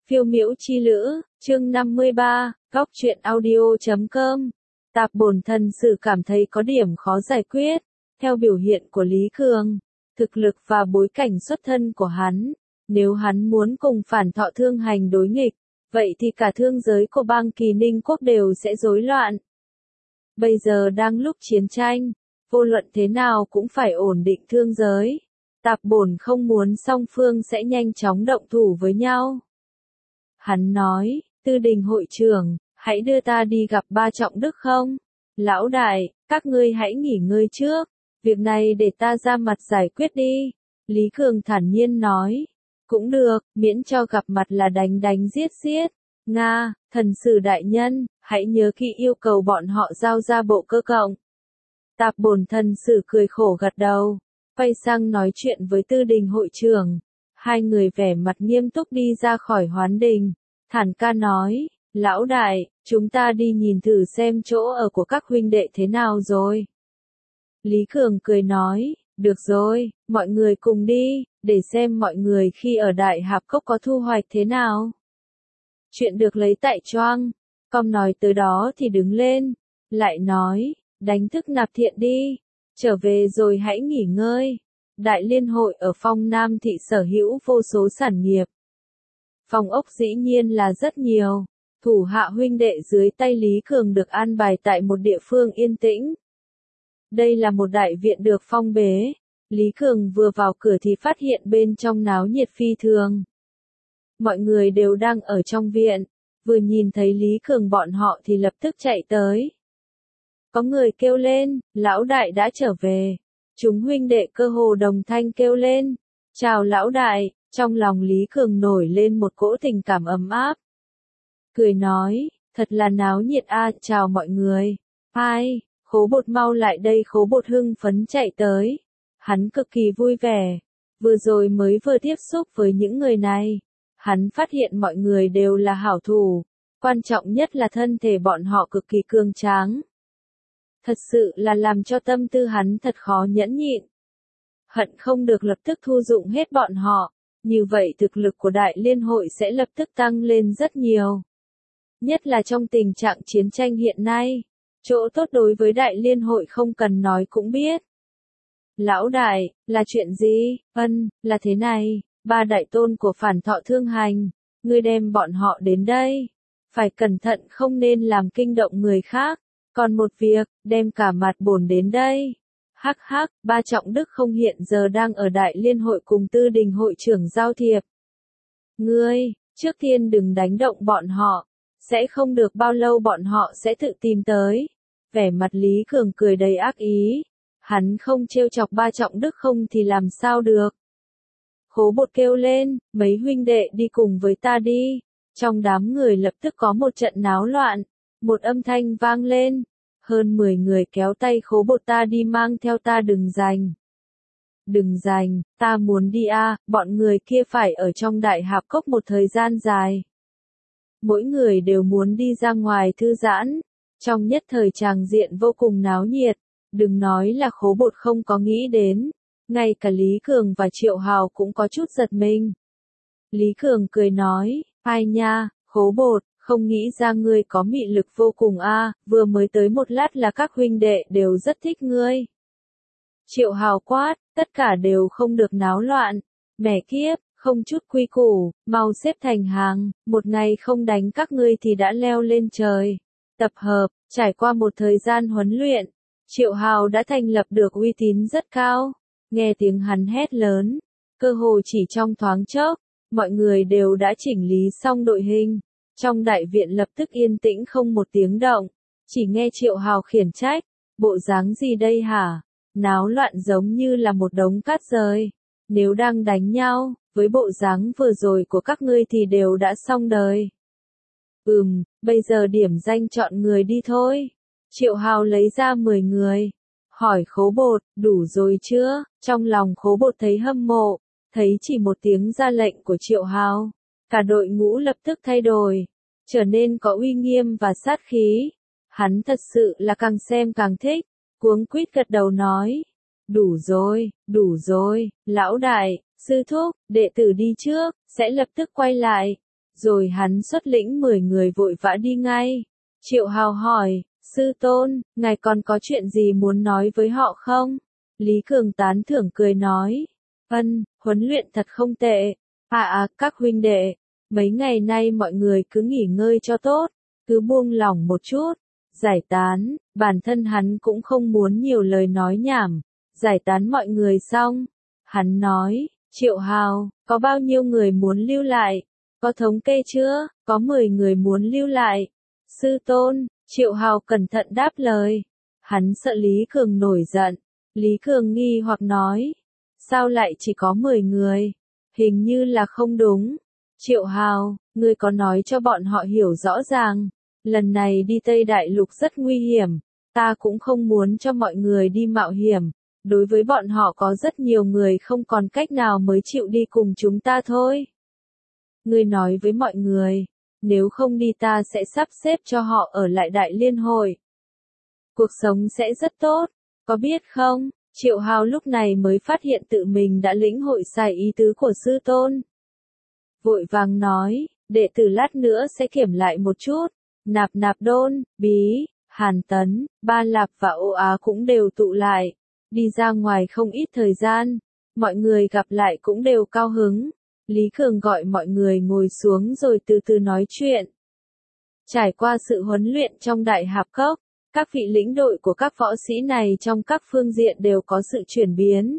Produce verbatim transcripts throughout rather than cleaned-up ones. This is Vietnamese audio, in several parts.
Phiêu miễu chi lữ, chương năm mươi ba, góc truyện audio chấm com. Tạp bổn thần sử cảm thấy có điểm khó giải quyết. Theo biểu hiện của Lý Cường, thực lực và bối cảnh xuất thân của hắn, nếu hắn muốn cùng Phản Thọ Thương Hành đối nghịch, vậy thì cả thương giới của bang Kỳ Ninh Quốc đều sẽ rối loạn. Bây giờ đang lúc chiến tranh, vô luận thế nào cũng phải ổn định thương giới. Tạp bổn không muốn song phương sẽ nhanh chóng động thủ với nhau. Hắn nói, Tư Đình hội trưởng, hãy đưa ta đi gặp Ba Trọng Đức không? Lão đại, các ngươi hãy nghỉ ngơi trước, việc này để ta ra mặt giải quyết đi. Lý Cường thản nhiên nói, cũng được, miễn cho gặp mặt là đánh đánh giết giết. Nga, thần sử đại nhân, hãy nhớ kỹ yêu cầu bọn họ giao ra bộ cơ cộng. Tạp bổn thần sử cười khổ gật đầu, quay sang nói chuyện với Tư Đình hội trưởng. Hai người vẻ mặt nghiêm túc đi ra khỏi hoán đình. Thản ca nói, lão đại, chúng ta đi nhìn thử xem chỗ ở của các huynh đệ thế nào rồi. Lý Cường cười nói, được rồi, mọi người cùng đi, để xem mọi người khi ở Đại Hạp Cốc có thu hoạch thế nào. Chuyện được lấy tại Choang, com nói tới đó thì đứng lên, lại nói, đánh thức Nạp Thiện đi, trở về rồi hãy nghỉ ngơi. Đại liên hội ở Phong Nam thị sở hữu vô số sản nghiệp. Phòng ốc dĩ nhiên là rất nhiều. Thủ hạ huynh đệ dưới tay Lý Cường được an bài tại một địa phương yên tĩnh. Đây là một đại viện được phong bế. Lý Cường vừa vào cửa thì phát hiện bên trong náo nhiệt phi thường. Mọi người đều đang ở trong viện. Vừa nhìn thấy Lý Cường bọn họ thì lập tức chạy tới. Có người kêu lên, lão đại đã trở về. Chúng huynh đệ cơ hồ đồng thanh kêu lên, chào lão đại, trong lòng Lý Cường nổi lên một cỗ tình cảm ấm áp. Cười nói, thật là náo nhiệt a, chào mọi người. Ai, Khố Bột mau lại đây. Khố Bột hưng phấn chạy tới. Hắn cực kỳ vui vẻ, vừa rồi mới vừa tiếp xúc với những người này. Hắn phát hiện mọi người đều là hảo thủ, quan trọng nhất là thân thể bọn họ cực kỳ cường tráng. Thật sự là làm cho tâm tư hắn thật khó nhẫn nhịn. Hận không được lập tức thu dụng hết bọn họ, như vậy thực lực của đại liên hội sẽ lập tức tăng lên rất nhiều. Nhất là trong tình trạng chiến tranh hiện nay, chỗ tốt đối với đại liên hội không cần nói cũng biết. Lão đại, là chuyện gì? Ân, là thế này, ba đại tôn của Phản Thọ Thương Hành, ngươi đem bọn họ đến đây. Phải cẩn thận không nên làm kinh động người khác. Còn một việc, đem cả Mặt Bổn đến đây. Hắc hắc, Ba Trọng Đức không hiện giờ đang ở Đại Liên hội cùng Tư Đình hội trưởng giao thiệp. Ngươi, trước tiên đừng đánh động bọn họ, sẽ không được bao lâu bọn họ sẽ tự tìm tới. Vẻ mặt Lý Cường cười đầy ác ý, hắn không trêu chọc Ba Trọng Đức không thì làm sao được. Khố Bột kêu lên, mấy huynh đệ đi cùng với ta đi. Trong đám người lập tức có một trận náo loạn. Một âm thanh vang lên, hơn mười người kéo tay Khố Bột ta đi, mang theo ta đừng giành. Đừng giành, ta muốn đi a, à, bọn người kia phải ở trong Đại Hạp Cốc một thời gian dài. Mỗi người đều muốn đi ra ngoài thư giãn, trong nhất thời tràng diện vô cùng náo nhiệt, đừng nói là Khố Bột không có nghĩ đến, ngay cả Lý Cường và Triệu Hào cũng có chút giật mình. Lý Cường cười nói, ai nha, Khố Bột. Không nghĩ ra ngươi có mị lực vô cùng a, à, vừa mới tới một lát là các huynh đệ đều rất thích ngươi. Triệu Hào quát, tất cả đều không được náo loạn, mẹ kiếp, không chút quy củ, mau xếp thành hàng, một ngày không đánh các ngươi thì đã leo lên trời. Tập hợp, trải qua một thời gian huấn luyện, Triệu Hào đã thành lập được uy tín rất cao, nghe tiếng hắn hét lớn, cơ hồ chỉ trong thoáng chốc, mọi người đều đã chỉnh lý xong đội hình. Trong đại viện lập tức yên tĩnh không một tiếng động, chỉ nghe Triệu Hào khiển trách, bộ dáng gì đây hả? Náo loạn giống như là một đống cát rơi. Nếu đang đánh nhau, với bộ dáng vừa rồi của các ngươi thì đều đã xong đời. Ừm, bây giờ điểm danh chọn người đi thôi. Triệu Hào lấy ra mười người, hỏi Khố Bột, đủ rồi chưa? Trong lòng Khố Bột thấy hâm mộ, thấy chỉ một tiếng ra lệnh của Triệu Hào. Cả đội ngũ lập tức thay đổi, trở nên có uy nghiêm và sát khí. Hắn thật sự là càng xem càng thích, cuống quýt gật đầu nói. Đủ rồi, đủ rồi, lão đại, sư thúc, đệ tử đi trước, sẽ lập tức quay lại. Rồi hắn xuất lĩnh mười người vội vã đi ngay. Triệu Hào hỏi, sư tôn, ngài còn có chuyện gì muốn nói với họ không? Lý Cường tán thưởng cười nói, ân, huấn luyện thật không tệ. À à, các huynh đệ, mấy ngày nay mọi người cứ nghỉ ngơi cho tốt, cứ buông lỏng một chút, giải tán, bản thân hắn cũng không muốn nhiều lời nói nhảm, giải tán mọi người xong. Hắn nói, Triệu Hào, có bao nhiêu người muốn lưu lại? Có thống kê chưa? Có mười người muốn lưu lại. Sư tôn, Triệu Hào cẩn thận đáp lời. Hắn sợ Lý Cường nổi giận. Lý Cường nghi hoặc nói, sao lại chỉ có mười người? Hình như là không đúng. Triệu Hào, ngươi có nói cho bọn họ hiểu rõ ràng. Lần này đi Tây Đại Lục rất nguy hiểm. Ta cũng không muốn cho mọi người đi mạo hiểm. Đối với bọn họ có rất nhiều người không còn cách nào mới chịu đi cùng chúng ta thôi. Ngươi nói với mọi người, nếu không đi ta sẽ sắp xếp cho họ ở lại Đại Liên Hội. Cuộc sống sẽ rất tốt, có biết không? Triệu Hào lúc này mới phát hiện tự mình đã lĩnh hội sai ý tứ của sư tôn. Vội vàng nói, đệ tử lát nữa sẽ kiểm lại một chút. Nạp Nạp Đôn, Bí, Hàn Tấn, Ba Lạp và Ô Á cũng đều tụ lại. Đi ra ngoài không ít thời gian, mọi người gặp lại cũng đều cao hứng. Lý Cường gọi mọi người ngồi xuống rồi từ từ nói chuyện. Trải qua sự huấn luyện trong Đại Hạp Cốc, các vị lĩnh đội của các võ sĩ này trong các phương diện đều có sự chuyển biến.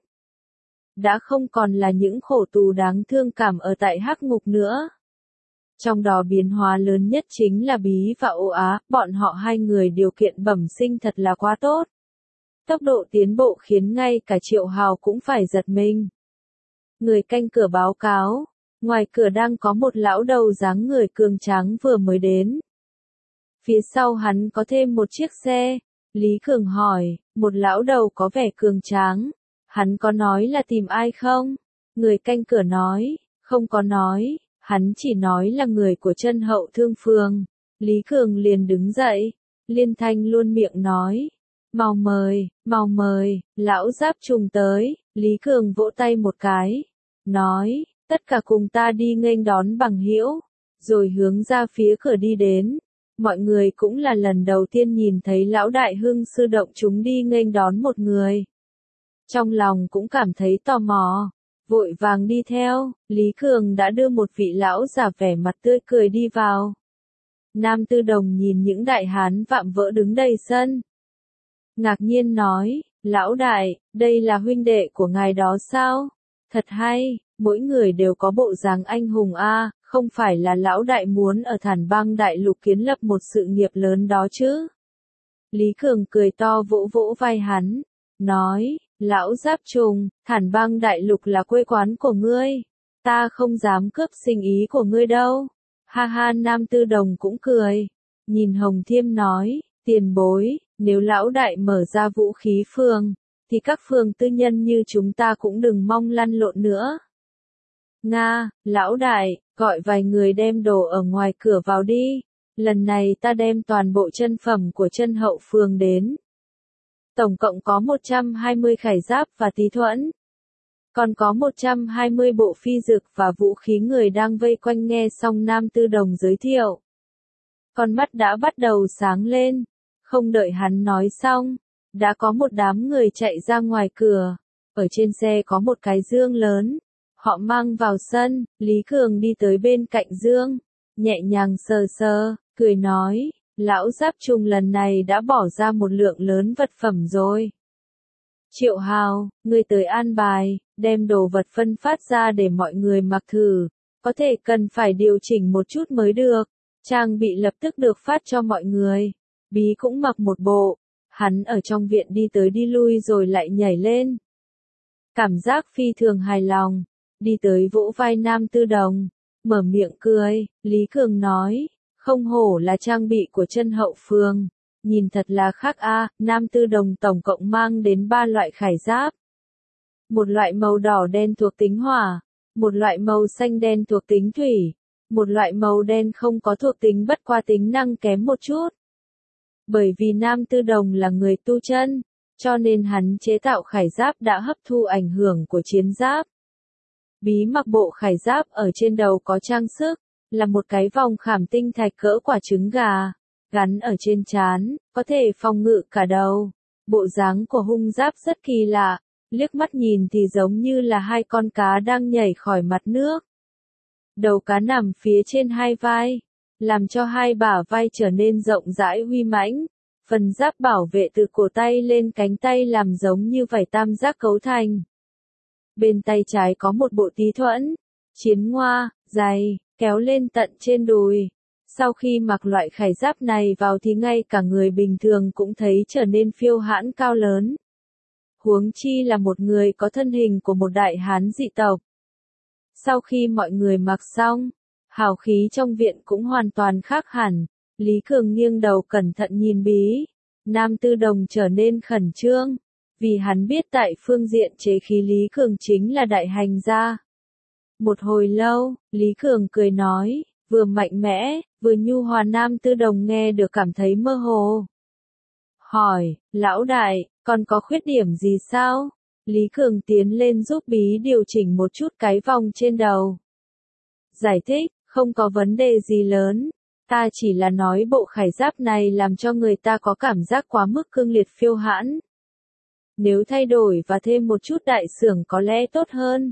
Đã không còn là những khổ tù đáng thương cảm ở tại Hắc Ngục nữa. Trong đó biến hóa lớn nhất chính là Bí và Ô Á, bọn họ hai người điều kiện bẩm sinh thật là quá tốt. Tốc độ tiến bộ khiến ngay cả Triệu Hào cũng phải giật mình. Người canh cửa báo cáo, ngoài cửa đang có một lão đầu dáng người cường tráng vừa mới đến. Phía sau hắn có thêm một chiếc xe. Lý Cường hỏi, một lão đầu có vẻ cường tráng, hắn có nói là tìm ai không? Người canh cửa nói, không có nói, hắn chỉ nói là người của Chân Hậu Thương Phường. Lý Cường liền đứng dậy, liên thanh luôn miệng nói, mau mời, mau mời, lão Giáp Trùng tới. Lý Cường vỗ tay một cái, nói, tất cả cùng ta đi nghênh đón bằng hữu, rồi hướng ra phía cửa đi đến. Mọi người cũng là lần đầu tiên nhìn thấy lão đại hưng sư động chúng đi nghênh đón một người. Trong lòng cũng cảm thấy tò mò, vội vàng đi theo. Lý Cường đã đưa một vị lão già vẻ mặt tươi cười đi vào. Nam Tư Đồng nhìn những đại hán vạm vỡ đứng đầy sân, ngạc nhiên nói, lão đại, đây là huynh đệ của ngài đó sao? Thật hay, mỗi người đều có bộ dáng anh hùng a, không phải là lão đại muốn ở Thản Bang Đại Lục kiến lập một sự nghiệp lớn đó chứ? Lý Cường cười to vỗ vỗ vai hắn, nói, lão Giáp Trùng, Thản Bang Đại Lục là quê quán của ngươi, ta không dám cướp sinh ý của ngươi đâu. Ha ha, Nam Tư Đồng cũng cười, nhìn Hồng Thiêm nói, tiền bối, nếu lão đại mở ra vũ khí phường, thì các phường tư nhân như chúng ta cũng đừng mong lăn lộn nữa. Nga, lão đại, gọi vài người đem đồ ở ngoài cửa vào đi, lần này ta đem toàn bộ chân phẩm của Chân Hậu Phường đến. Tổng cộng có một trăm hai mươi khải giáp và tí thuẫn. Còn có một trăm hai mươi bộ phi dược và vũ khí. Người đang vây quanh nghe xong Nam Tư Đồng giới thiệu. Con mắt đã bắt đầu sáng lên. Không đợi hắn nói xong, đã có một đám người chạy ra ngoài cửa. Ở trên xe có một cái dương lớn. Họ mang vào sân, Lý Cường đi tới bên cạnh dương, nhẹ nhàng sờ sờ, cười nói, lão Giáp Trùng lần này đã bỏ ra một lượng lớn vật phẩm rồi. Triệu Hào, ngươi tới an bài, đem đồ vật phân phát ra để mọi người mặc thử, có thể cần phải điều chỉnh một chút mới được. Trang bị lập tức được phát cho mọi người. Bí cũng mặc một bộ, hắn ở trong viện đi tới đi lui rồi lại nhảy lên. Cảm giác phi thường hài lòng, đi tới vỗ vai Nam Tư Đồng, mở miệng cười. Lý Cường nói, không hổ là trang bị của Chân Hậu Phường, nhìn thật là khác a. Nam Tư Đồng tổng cộng mang đến ba loại khải giáp. Một loại màu đỏ đen thuộc tính hỏa, một loại màu xanh đen thuộc tính thủy, một loại màu đen không có thuộc tính bất qua tính năng kém một chút. Bởi vì Nam Tư Đồng là người tu chân, cho nên hắn chế tạo khải giáp đã hấp thu ảnh hưởng của chiến giáp. Bí mặc bộ khải giáp ở trên đầu có trang sức, là một cái vòng khảm tinh thạch cỡ quả trứng gà, gắn ở trên trán, có thể phòng ngự cả đầu. Bộ dáng của hung giáp rất kỳ lạ, liếc mắt nhìn thì giống như là hai con cá đang nhảy khỏi mặt nước. Đầu cá nằm phía trên hai vai, làm cho hai bả vai trở nên rộng rãi uy mãnh. Phần giáp bảo vệ từ cổ tay lên cánh tay làm giống như vảy tam giác cấu thành. Bên tay trái có một bộ tí thuẫn, chiến ngoa, dày, kéo lên tận trên đùi. Sau khi mặc loại khải giáp này vào thì ngay cả người bình thường cũng thấy trở nên phiêu hãn cao lớn. Huống chi là một người có thân hình của một đại hán dị tộc. Sau khi mọi người mặc xong, hào khí trong viện cũng hoàn toàn khác hẳn. Lý Cường nghiêng đầu cẩn thận nhìn Bí. Nam Tư Đồng trở nên khẩn trương, vì hắn biết tại phương diện chế khí Lý Cường chính là đại hành gia. Một hồi lâu, Lý Cường cười nói, vừa mạnh mẽ, vừa nhu hòa. Nam Tư Đồng nghe được cảm thấy mơ hồ. Hỏi, lão đại, còn có khuyết điểm gì sao? Lý Cường tiến lên giúp Bí điều chỉnh một chút cái vòng trên đầu. Giải thích, không có vấn đề gì lớn. Ta chỉ là nói bộ khải giáp này làm cho người ta có cảm giác quá mức cương liệt phiêu hãn. Nếu thay đổi và thêm một chút đại xưởng có lẽ tốt hơn.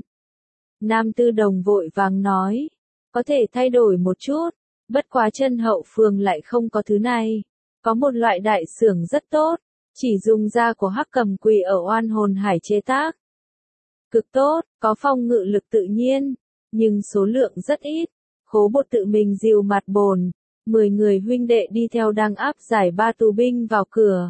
Nam Tư Đồng vội vàng nói. Có thể thay đổi một chút. Bất quá chân hậu phường lại không có thứ này. Có một loại đại xưởng rất tốt. Chỉ dùng da của hắc cầm quỷ ở Oan Hồn Hải chế tác. Cực tốt, có phòng ngự lực tự nhiên. Nhưng số lượng rất ít. Khố Bột tự mình dìu mặt bồn. Mười người huynh đệ đi theo đang áp giải ba tù binh vào cửa.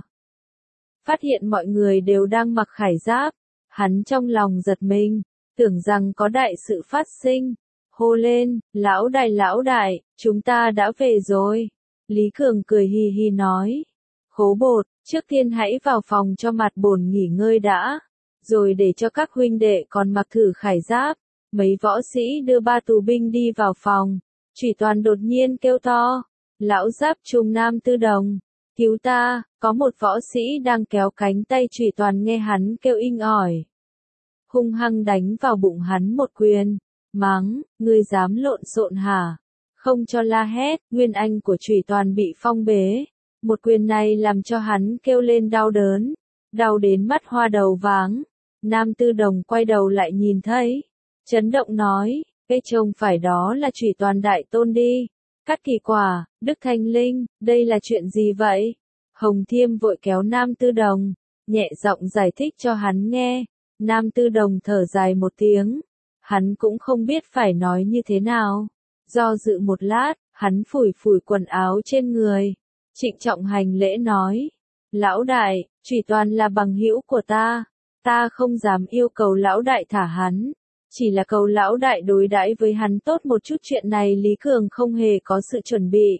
Phát hiện mọi người đều đang mặc khải giáp. Hắn trong lòng giật mình, tưởng rằng có đại sự phát sinh. Hô lên, lão đại lão đại, chúng ta đã về rồi. Lý Cường cười hì hì nói. Khố Bột, trước tiên hãy vào phòng cho mặt bồn nghỉ ngơi đã. Rồi để cho các huynh đệ còn mặc thử khải giáp. Mấy võ sĩ đưa ba tù binh đi vào phòng. Chủy Toàn đột nhiên kêu to. Lão giáp trùng Nam Tư Đồng. Cứu ta, có một võ sĩ đang kéo cánh tay Chủy Toàn nghe hắn kêu inh ỏi. Hung hăng đánh vào bụng hắn một quyền. Mắng, ngươi dám lộn xộn hả? Không cho la hét, nguyên anh của Chủy Toàn bị phong bế. Một quyền này làm cho hắn kêu lên đau đớn. Đau đến mắt hoa đầu váng. Nam Tư Đồng quay đầu lại nhìn thấy. Chấn động nói, cái trông phải đó là Chủy Toàn đại tôn đi. Cát Kỳ Quả, Đức Thanh Linh, đây là chuyện gì vậy? Hồng Thiêm vội kéo Nam Tư Đồng, nhẹ giọng giải thích cho hắn nghe. Nam Tư Đồng thở dài một tiếng. Hắn cũng không biết phải nói như thế nào. Do dự một lát, hắn phủi phủi quần áo trên người. Trịnh trọng hành lễ nói. Lão đại, Chủy Toàn là bằng hữu của ta. Ta không dám yêu cầu lão đại thả hắn. Chỉ là cầu lão đại đối đãi với hắn tốt một chút. Chuyện này Lý Cường không hề có sự chuẩn bị.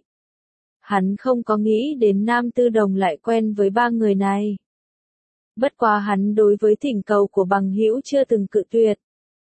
Hắn không có nghĩ đến Nam Tư Đồng lại quen với ba người này. Bất quá hắn đối với thỉnh cầu của bằng hữu chưa từng cự tuyệt.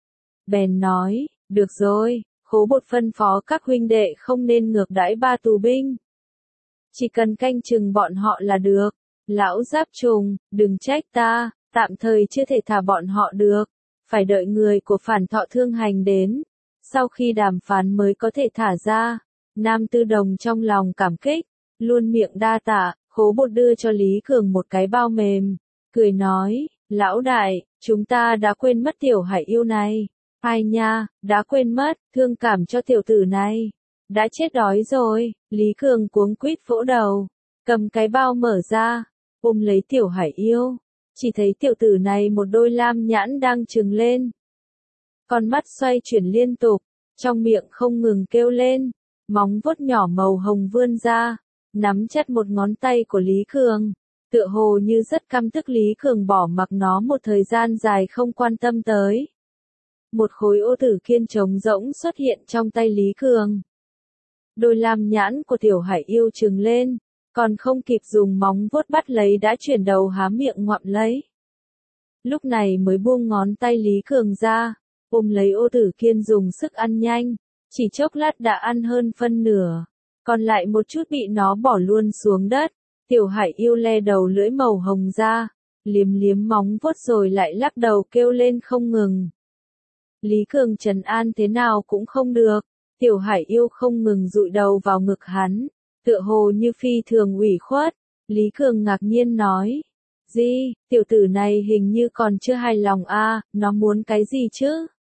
Bèn nói, được rồi, Khố Bột phân phó các huynh đệ không nên ngược đãi ba tù binh. Chỉ cần canh chừng bọn họ là được. Lão giáp trùng, đừng trách ta, tạm thời chưa thể thả bọn họ được. Phải đợi người của Phản Thọ Thương Hành đến. Sau khi đàm phán mới có thể thả ra. Nam Tư Đồng trong lòng cảm kích. Luôn miệng đa tạ, Khố Bột đưa cho Lý Cường một cái bao mềm. Cười nói, lão đại, chúng ta đã quên mất tiểu hải yêu này. Ai nha, đã quên mất, thương cảm cho tiểu tử này. Đã chết đói rồi, Lý Cường cuống quýt vỗ đầu. Cầm cái bao mở ra, ôm lấy tiểu hải yêu. Chỉ thấy tiểu tử này một đôi lam nhãn đang trừng lên. Con mắt xoay chuyển liên tục, trong miệng không ngừng kêu lên. Móng vuốt nhỏ màu hồng vươn ra, nắm chặt một ngón tay của Lý Cường. Tựa hồ như rất căm tức. Lý Cường bỏ mặc nó một thời gian dài không quan tâm tới. Một khối ô tử kiên trống rỗng xuất hiện trong tay Lý Cường. Đôi lam nhãn của tiểu hải yêu trừng lên, còn không kịp dùng móng vuốt bắt lấy đã chuyển đầu há miệng ngoạm lấy. Lúc này mới buông ngón tay Lý Cường ra, ôm lấy ô tử kiên dùng sức ăn nhanh, chỉ chốc lát đã ăn hơn phân nửa, còn lại một chút bị nó bỏ luôn xuống đất. Tiểu hải yêu le đầu lưỡi màu hồng ra, liếm liếm móng vuốt rồi lại lắc đầu kêu lên không ngừng. Lý Cường trấn an thế nào cũng không được, Tiểu Hải Yêu không ngừng dụi đầu vào ngực hắn, tựa hồ như phi thường ủy khuất. Lý Cường ngạc nhiên nói, gì, tiểu tử này hình như còn chưa hài lòng a, nó muốn cái gì chứ?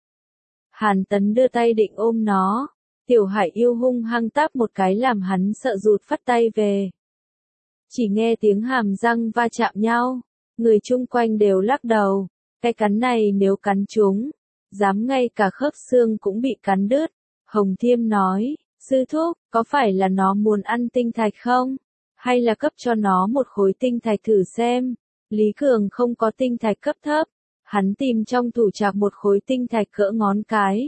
Hàn Tấn đưa tay định ôm nó, Tiểu Hải Yêu hung hăng táp một cái làm hắn sợ rụt phát tay về. Chỉ nghe tiếng hàm răng va chạm nhau, người chung quanh đều lắc đầu, cái cắn này nếu cắn chúng, dám ngay cả khớp xương cũng bị cắn đứt. Hồng Thiêm nói, sư thúc, có phải là nó muốn ăn tinh thạch không? Hay là cấp cho nó một khối tinh thạch thử xem? Lý Cường không có tinh thạch cấp thấp, hắn tìm trong tủ trạc một khối tinh thạch cỡ ngón cái.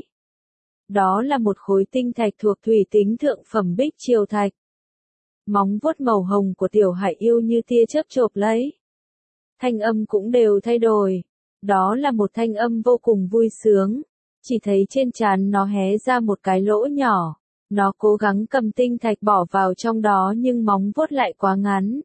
Đó là một khối tinh thạch thuộc thủy tính thượng phẩm bích triều thạch. Móng vuốt màu hồng của Tiểu Hải Yêu như tia chớp chộp lấy. Thanh âm cũng đều thay đổi. Đó là một thanh âm vô cùng vui sướng. Chỉ thấy trên trán nó hé ra một cái lỗ nhỏ. Nó cố gắng cầm tinh thạch bỏ vào trong đó nhưng móng vuốt lại quá ngắn.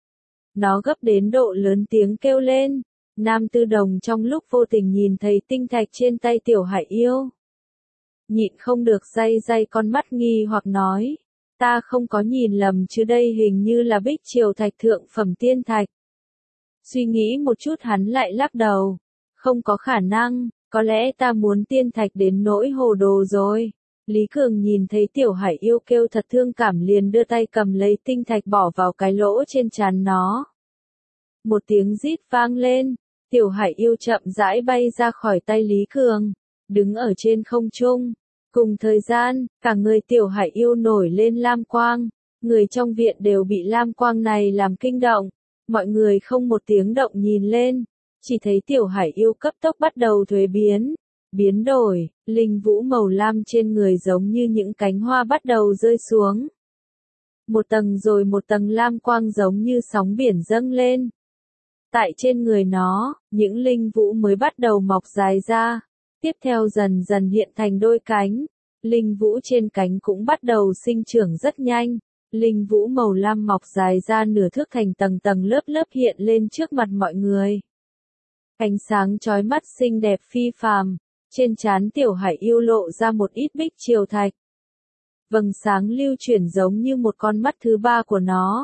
Nó gấp đến độ lớn tiếng kêu lên. Nam Tư Đồng trong lúc vô tình nhìn thấy tinh thạch trên tay Tiểu Hải Yêu. Nhịn không được day day con mắt nghi hoặc nói. Ta không có nhìn lầm chứ đây hình như là bích triều thạch thượng phẩm tiên thạch. Suy nghĩ một chút hắn lại lắc đầu. Không có khả năng, có lẽ ta muốn tiên thạch đến nỗi hồ đồ rồi. Lý Cường nhìn thấy Tiểu Hải Yêu kêu thật thương cảm liền đưa tay cầm lấy tinh thạch bỏ vào cái lỗ trên trán nó. Một tiếng rít vang lên, Tiểu Hải Yêu chậm rãi bay ra khỏi tay Lý Cường, đứng ở trên không trung. Cùng thời gian, cả người Tiểu Hải Yêu nổi lên lam quang, người trong viện đều bị lam quang này làm kinh động. Mọi người không một tiếng động nhìn lên, chỉ thấy Tiểu Hải Yêu cấp tốc bắt đầu thuế biến, biến đổi, linh vũ màu lam trên người giống như những cánh hoa bắt đầu rơi xuống. Một tầng rồi một tầng lam quang giống như sóng biển dâng lên. Tại trên người nó, những linh vũ mới bắt đầu mọc dài ra, tiếp theo dần dần hiện thành đôi cánh. Linh vũ trên cánh cũng bắt đầu sinh trưởng rất nhanh. Linh vũ màu lam mọc dài ra nửa thước thành tầng tầng lớp lớp hiện lên trước mặt mọi người. Ánh sáng chói mắt xinh đẹp phi phàm, trên trán Tiểu Hải Yêu lộ ra một ít bích triều thạch. Vầng sáng lưu chuyển giống như một con mắt thứ ba của nó.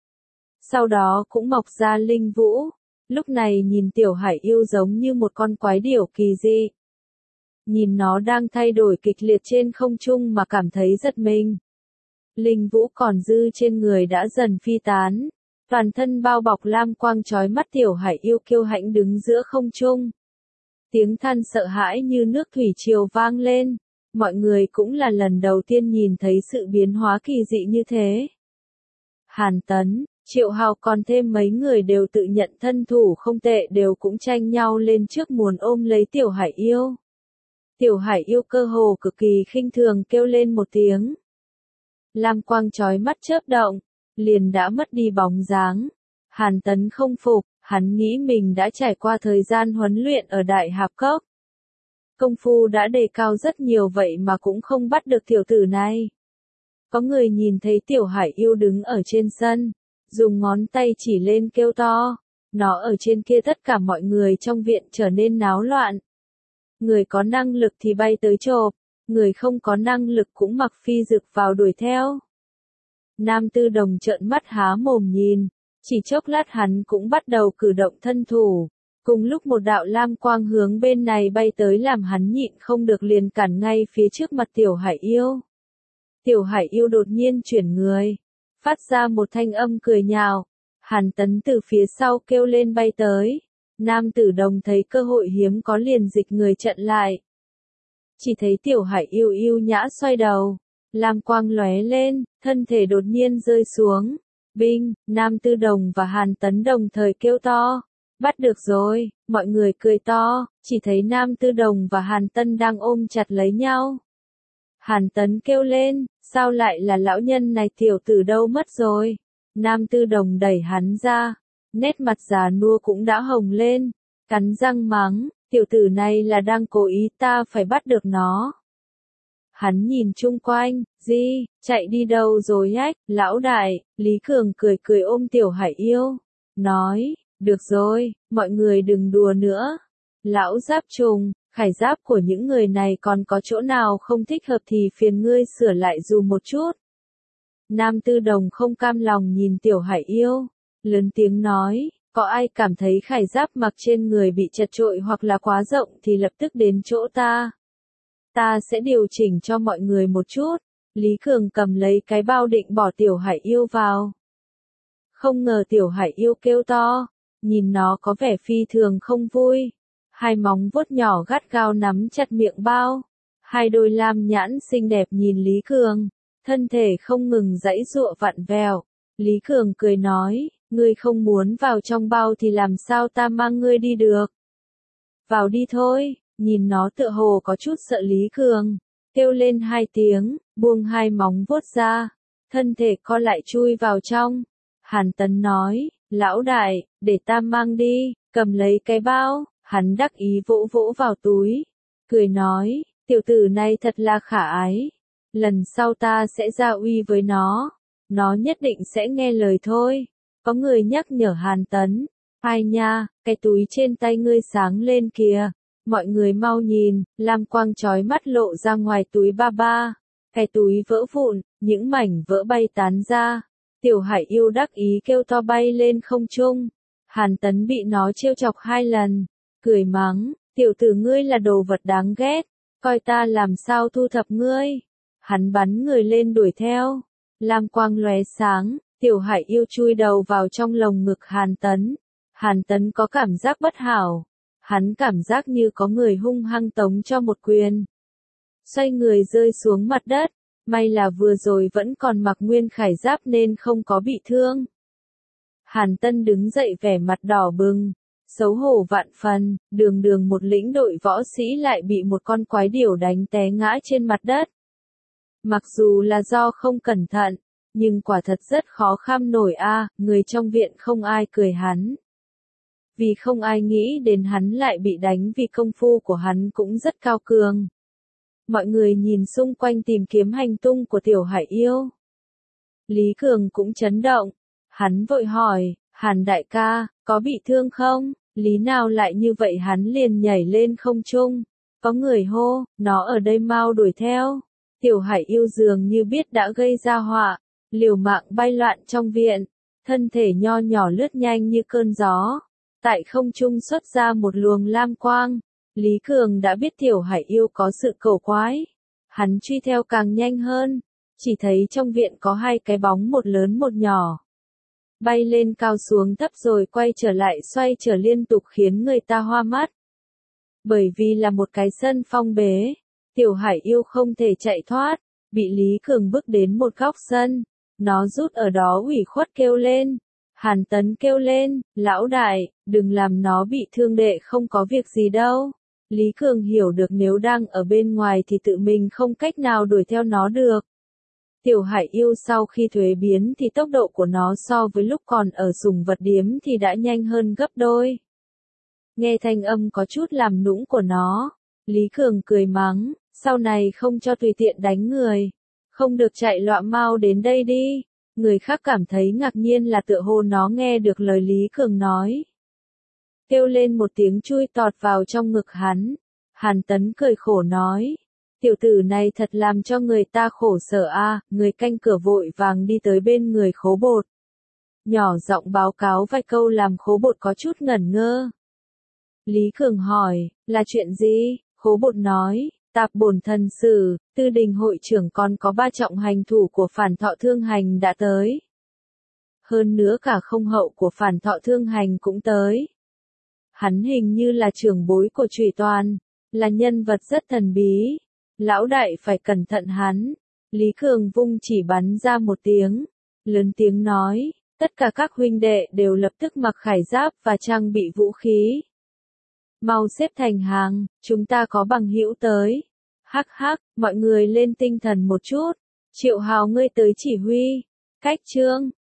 Sau đó cũng mọc ra linh vũ, lúc này nhìn Tiểu Hải Yêu giống như một con quái điểu kỳ dị. Nhìn nó đang thay đổi kịch liệt trên không trung mà cảm thấy giật mình. Linh vũ còn dư trên người đã dần phi tán, toàn thân bao bọc lam quang chói mắt. Tiểu Hải Yêu kiêu hãnh đứng giữa không trung. Tiếng than sợ hãi như nước thủy triều vang lên, mọi người cũng là lần đầu tiên nhìn thấy sự biến hóa kỳ dị như thế. Hàn Tấn, Triệu Hào còn thêm mấy người đều tự nhận thân thủ không tệ đều cũng tranh nhau lên trước muốn ôm lấy Tiểu Hải Yêu. Tiểu Hải Yêu cơ hồ cực kỳ khinh thường kêu lên một tiếng. Lam quang chói mắt chớp động, liền đã mất đi bóng dáng. Hàn Tấn không phục, hắn nghĩ mình đã trải qua thời gian huấn luyện ở Đại Hạp Cốc. Công phu đã đề cao rất nhiều vậy mà cũng không bắt được tiểu tử này. Có người nhìn thấy Tiểu Hải Yêu đứng ở trên sân, dùng ngón tay chỉ lên kêu to. Nó ở trên kia tất cả mọi người trong viện trở nên náo loạn. Người có năng lực thì bay tới chộp, người không có năng lực cũng mặc phi dực vào đuổi theo. Nam Tư Đồng trợn mắt há mồm nhìn, chỉ chốc lát hắn cũng bắt đầu cử động thân thủ. Cùng lúc một đạo lam quang hướng bên này bay tới làm hắn nhịn không được liền cản ngay phía trước mặt Tiểu Hải Yêu. Tiểu Hải Yêu đột nhiên chuyển người, phát ra một thanh âm cười nhạo. Hàn Tấn từ phía sau kêu lên bay tới. Nam Tử Đồng thấy cơ hội hiếm có liền dịch người chặn lại. Chỉ thấy Tiểu Hải Yêu yêu nhã xoay đầu, lam quang lóe lên, thân thể đột nhiên rơi xuống. Binh, Nam Tư Đồng và Hàn Tấn đồng thời kêu to. Bắt được rồi, mọi người cười to, chỉ thấy Nam Tư Đồng và Hàn Tân đang ôm chặt lấy nhau. Hàn Tấn kêu lên, sao lại là lão nhân này, tiểu tử đâu mất rồi? Nam Tư Đồng đẩy hắn ra, nét mặt già nua cũng đã hồng lên, cắn răng mắng, tiểu tử này là đang cố ý, ta phải bắt được nó. Hắn nhìn chung quanh, gì, chạy đi đâu rồi ách, lão đại, Lý Cường cười cười ôm Tiểu Hải Yêu, nói, được rồi, mọi người đừng đùa nữa. Lão Giáp Trùng, Khải giáp của những người này còn có chỗ nào không thích hợp thì phiền ngươi sửa lại dù một chút. Nam Tư Đồng không cam lòng nhìn Tiểu Hải Yêu, lớn tiếng nói, có ai cảm thấy khải giáp mặc trên người bị chật trội hoặc là quá rộng thì lập tức đến chỗ ta. Ta sẽ điều chỉnh cho mọi người một chút. Lý Cường cầm lấy cái bao định bỏ Tiểu Hải Yêu vào. Không ngờ Tiểu Hải Yêu kêu to, nhìn nó có vẻ phi thường không vui. Hai móng vuốt nhỏ gắt gao nắm chặt miệng bao. Hai đôi lam nhãn xinh đẹp nhìn Lý Cường, thân thể không ngừng giãy giụa vặn vẹo. Lý Cường cười nói, ngươi không muốn vào trong bao thì làm sao ta mang ngươi đi được. Vào đi thôi, nhìn nó tựa hồ có chút sợ Lý Cường, kêu lên hai tiếng, buông hai móng vuốt ra, thân thể co lại chui vào trong. Hàn Tấn nói, lão đại, để ta mang đi, cầm lấy cái bao, hắn đắc ý vỗ vỗ vào túi, cười nói, tiểu tử này thật là khả ái, lần sau ta sẽ ra uy với nó, nó nhất định sẽ nghe lời thôi. Có người nhắc nhở Hàn Tấn, ai nha, cái túi trên tay ngươi sáng lên kìa, mọi người mau nhìn, lam quang chói mắt lộ ra ngoài túi ba ba, cái túi vỡ vụn, những mảnh vỡ bay tán ra. Tiểu Hải Yêu đắc ý kêu to bay lên không trung. Hàn Tấn bị nó trêu chọc hai lần, cười mắng, tiểu tử ngươi là đồ vật đáng ghét, coi ta làm sao thu thập ngươi. Hắn bắn người lên đuổi theo, lam quang lóe sáng, Tiểu Hải Yêu chui đầu vào trong lồng ngực Hàn Tấn. Hàn Tấn có cảm giác bất hảo, hắn cảm giác như có người hung hăng tống cho một quyền. Xoay người rơi xuống mặt đất. May là vừa rồi vẫn còn mặc nguyên khải giáp nên không có bị thương. Hàn Tân đứng dậy vẻ mặt đỏ bừng, xấu hổ vạn phần, đường đường một lĩnh đội võ sĩ lại bị một con quái điểu đánh té ngã trên mặt đất. Mặc dù là do không cẩn thận, nhưng quả thật rất khó kham nổi a, người trong viện không ai cười hắn. Vì không ai nghĩ đến hắn lại bị đánh vì công phu của hắn cũng rất cao cường. Mọi người nhìn xung quanh tìm kiếm hành tung của Tiểu Hải Yêu. Lý Cường cũng chấn động. Hắn vội hỏi, Hàn đại ca, có bị thương không? Lý nào lại như vậy hắn liền nhảy lên không trung. Có người hô, nó ở đây mau đuổi theo. Tiểu Hải Yêu dường như biết đã gây ra họa, liều mạng bay loạn trong viện. Thân thể nho nhỏ lướt nhanh như cơn gió. Tại không trung xuất ra một luồng lam quang. Lý Cường đã biết Tiểu Hải Yêu có sự cầu quái. Hắn truy theo càng nhanh hơn. Chỉ thấy trong viện có hai cái bóng một lớn một nhỏ. Bay lên cao xuống thấp rồi quay trở lại xoay trở liên tục khiến người ta hoa mắt. Bởi vì là một cái sân phong bế, Tiểu Hải Yêu không thể chạy thoát, bị Lý Cường bước đến một góc sân. Nó rút ở đó ủy khuất kêu lên. Hàn Tấn kêu lên, lão đại, đừng làm nó bị thương đệ không có việc gì đâu. Lý Cường hiểu được nếu đang ở bên ngoài thì tự mình không cách nào đuổi theo nó được. Tiểu Hải Yêu sau khi thuế biến thì tốc độ của nó so với lúc còn ở sủng vật điếm thì đã nhanh hơn gấp đôi. Nghe thanh âm có chút làm nũng của nó, Lý Cường cười mắng, sau này không cho tùy tiện đánh người, không được chạy loạn mau đến đây đi. Người khác cảm thấy ngạc nhiên là tựa hồ nó nghe được lời Lý Cường nói. Kêu lên một tiếng chui tọt vào trong ngực hắn. Hàn Tấn cười khổ nói. Tiểu tử này thật làm cho người ta khổ sở a. À, người canh cửa vội vàng đi tới bên người Khố Bột. Nhỏ giọng báo cáo vài câu làm Khố Bột có chút ngẩn ngơ. Lý Cường hỏi, là chuyện gì? Khố Bột nói, Tạp Bổn Thần Sử, Tư Đình hội trưởng còn có ba trọng hành thủ của Phản Thọ Thương Hành đã tới. Hơn nữa cả không hậu của Phản Thọ Thương Hành cũng tới. Hắn hình như là trưởng bối của Trùy Toàn, là nhân vật rất thần bí. Lão đại phải cẩn thận hắn. Lý Cường vung chỉ bắn ra một tiếng, lớn tiếng nói, tất cả các huynh đệ đều lập tức mặc khải giáp và trang bị vũ khí. Mau xếp thành hàng, chúng ta có bằng hữu tới. Hắc hắc, mọi người lên tinh thần một chút. Triệu Hào ngươi tới chỉ huy. Cách chương